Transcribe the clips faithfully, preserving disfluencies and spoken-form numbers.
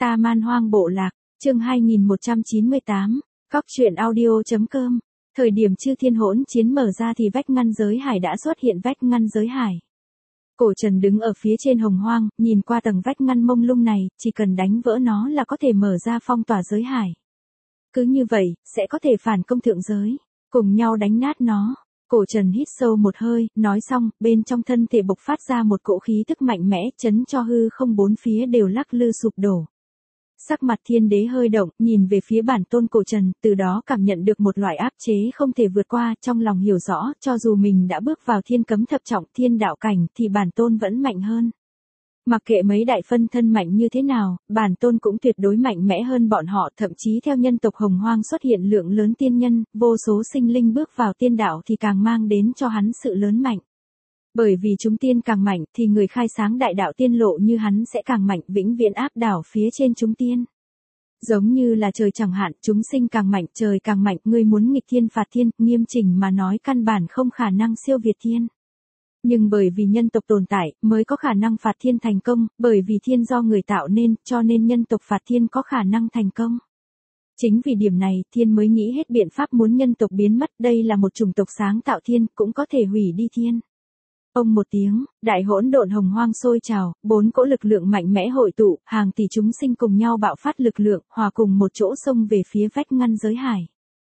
Ta Man Hoang Bộ Lạc, chương hai nghìn một trăm chín mươi tám, Cóc truyện audio.com. Thời điểm Chư Thiên hỗn chiến mở ra thì vách ngăn giới hải đã xuất hiện vách ngăn giới hải. Cổ Trần đứng ở phía trên hồng hoang, nhìn qua tầng vách ngăn mông lung này, chỉ cần đánh vỡ nó là có thể mở ra phong tỏa giới hải. Cứ như vậy, sẽ có thể phản công thượng giới, cùng nhau đánh nát nó. Cổ Trần hít sâu một hơi, nói xong, bên trong thân thể bộc phát ra một cỗ khí tức mạnh mẽ, chấn cho hư không bốn phía đều lắc lư sụp đổ. Sắc mặt Thiên Đế hơi động, nhìn về phía bản tôn Cổ Trần, từ đó cảm nhận được một loại áp chế không thể vượt qua, trong lòng hiểu rõ, cho dù mình đã bước vào thiên cấm thập trọng thiên đạo cảnh, thì bản tôn vẫn mạnh hơn. Mặc kệ mấy đại phân thân mạnh như thế nào, bản tôn cũng tuyệt đối mạnh mẽ hơn bọn họ, thậm chí theo nhân tộc hồng hoang xuất hiện lượng lớn tiên nhân, vô số sinh linh bước vào tiên đạo thì càng mang đến cho hắn sự lớn mạnh. Bởi vì chúng tiên càng mạnh thì người khai sáng đại đạo tiên lộ như hắn sẽ càng mạnh, vĩnh viễn áp đảo phía trên chúng tiên. Giống như là trời chẳng hạn, chúng sinh càng mạnh, trời càng mạnh, người muốn nghịch thiên phạt thiên, nghiêm chỉnh mà nói căn bản không khả năng siêu việt thiên. Nhưng bởi vì nhân tộc tồn tại, mới có khả năng phạt thiên thành công, bởi vì thiên do người tạo nên, cho nên nhân tộc phạt thiên có khả năng thành công. Chính vì điểm này, thiên mới nghĩ hết biện pháp muốn nhân tộc biến mất, đây là một chủng tộc sáng tạo thiên, cũng có thể hủy đi thiên. Ông một tiếng, đại hỗn độn hồng hoang sôi trào, bốn cỗ lực lượng mạnh mẽ hội tụ, hàng tỷ chúng sinh cùng nhau bạo phát lực lượng, hòa cùng một chỗ xông về phía vách ngăn giới hải.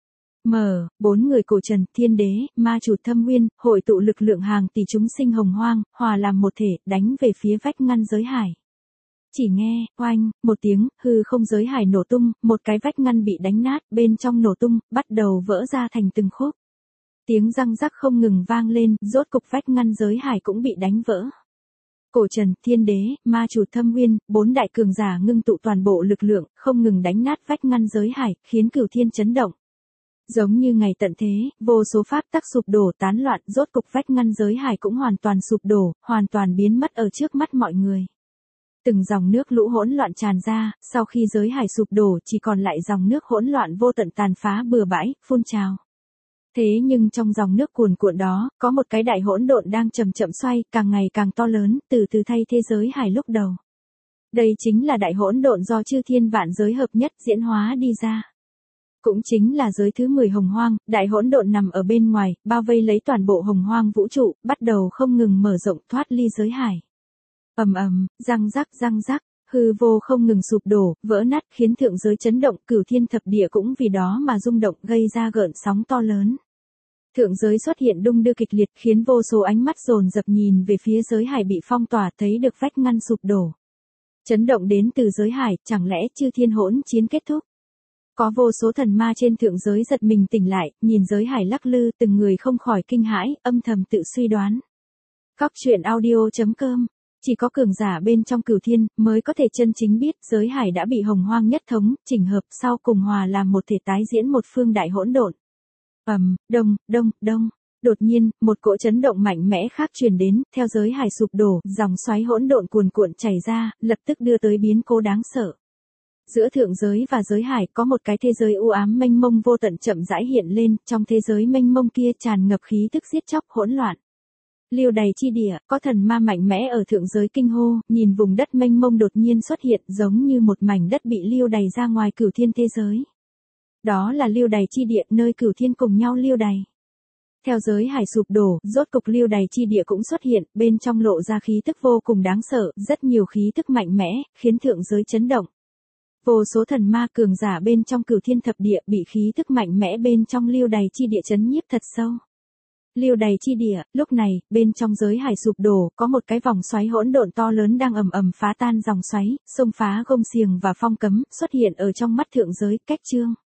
Mở, bốn người Cổ Trần, Thiên Đế, Ma Chủ Thâm Nguyên, hội tụ lực lượng hàng tỷ chúng sinh hồng hoang, hòa làm một thể, đánh về phía vách ngăn giới hải. Chỉ nghe, oanh, một tiếng, hư không giới hải nổ tung, một cái vách ngăn bị đánh nát, bên trong nổ tung, bắt đầu vỡ ra thành từng khúc. Tiếng răng rắc không ngừng vang lên, rốt cục vách ngăn giới hải cũng bị đánh vỡ. Cổ Trần, Thiên Đế, Ma Chủ Thâm Nguyên, bốn đại cường giả ngưng tụ toàn bộ lực lượng, không ngừng đánh nát vách ngăn giới hải, khiến cửu thiên chấn động. Giống như ngày tận thế, vô số pháp tắc sụp đổ tán loạn, rốt cục vách ngăn giới hải cũng hoàn toàn sụp đổ, hoàn toàn biến mất ở trước mắt mọi người. Từng dòng nước lũ hỗn loạn tràn ra, sau khi giới hải sụp đổ chỉ còn lại dòng nước hỗn loạn vô tận tàn phá bừa bãi, phun trào. Thế nhưng trong dòng nước cuồn cuộn đó, có một cái đại hỗn độn đang chậm chậm xoay, càng ngày càng to lớn, từ từ thay thế giới hải lúc đầu. Đây chính là đại hỗn độn do chư thiên vạn giới hợp nhất diễn hóa đi ra. Cũng chính là giới thứ mười hồng hoang, đại hỗn độn nằm ở bên ngoài, bao vây lấy toàn bộ hồng hoang vũ trụ, bắt đầu không ngừng mở rộng thoát ly giới hải. Ầm ầm, răng rắc răng rắc, hư vô không ngừng sụp đổ, vỡ nát khiến thượng giới chấn động, cửu thiên thập địa cũng vì đó mà rung động, gây ra gợn sóng to lớn. Thượng giới xuất hiện đung đưa kịch liệt, khiến vô số ánh mắt dồn dập nhìn về phía giới hải bị phong tỏa, thấy được vách ngăn sụp đổ. Chấn động đến từ giới hải, chẳng lẽ Chư Thiên hỗn chiến kết thúc? Có vô số thần ma trên thượng giới giật mình tỉnh lại, nhìn giới hải lắc lư, từng người không khỏi kinh hãi, âm thầm tự suy đoán. Cóc truyện audio.com. Chỉ có cường giả bên trong cửu thiên, mới có thể chân chính biết, giới hải đã bị hồng hoang nhất thống, chỉnh hợp, sau cùng hòa làm một thể tái diễn một phương đại hỗn độn. Ầm, đông, đông, đông. Đột nhiên, một cỗ chấn động mạnh mẽ khác truyền đến, theo giới hải sụp đổ, dòng xoáy hỗn độn cuồn cuộn chảy ra, lập tức đưa tới biến cố đáng sợ. Giữa thượng giới và giới hải có một cái thế giới u ám mênh mông vô tận chậm rãi hiện lên, trong thế giới mênh mông kia tràn ngập khí tức giết chóc hỗn loạn. Liêu đầy chi địa, có thần ma mạnh mẽ ở thượng giới kinh hô, nhìn vùng đất mênh mông đột nhiên xuất hiện giống như một mảnh đất bị liêu đầy ra ngoài cửu thiên thế giới. Đó là liêu đầy chi địa, nơi cửu thiên cùng nhau liêu đầy. Theo giới hải sụp đổ, rốt cục liêu đầy chi địa cũng xuất hiện, bên trong lộ ra khí tức vô cùng đáng sợ, rất nhiều khí tức mạnh mẽ, khiến thượng giới chấn động. Vô số thần ma cường giả bên trong cửu thiên thập địa bị khí tức mạnh mẽ bên trong liêu đầy chi địa chấn nhiếp thật sâu. Liêu đầy chi địa, lúc này, bên trong giới hải sụp đổ, có một cái vòng xoáy hỗn độn to lớn đang ầm ầm phá tan dòng xoáy, xông phá gông xiềng và phong cấm, xuất hiện ở trong mắt thượng giới, cách chương.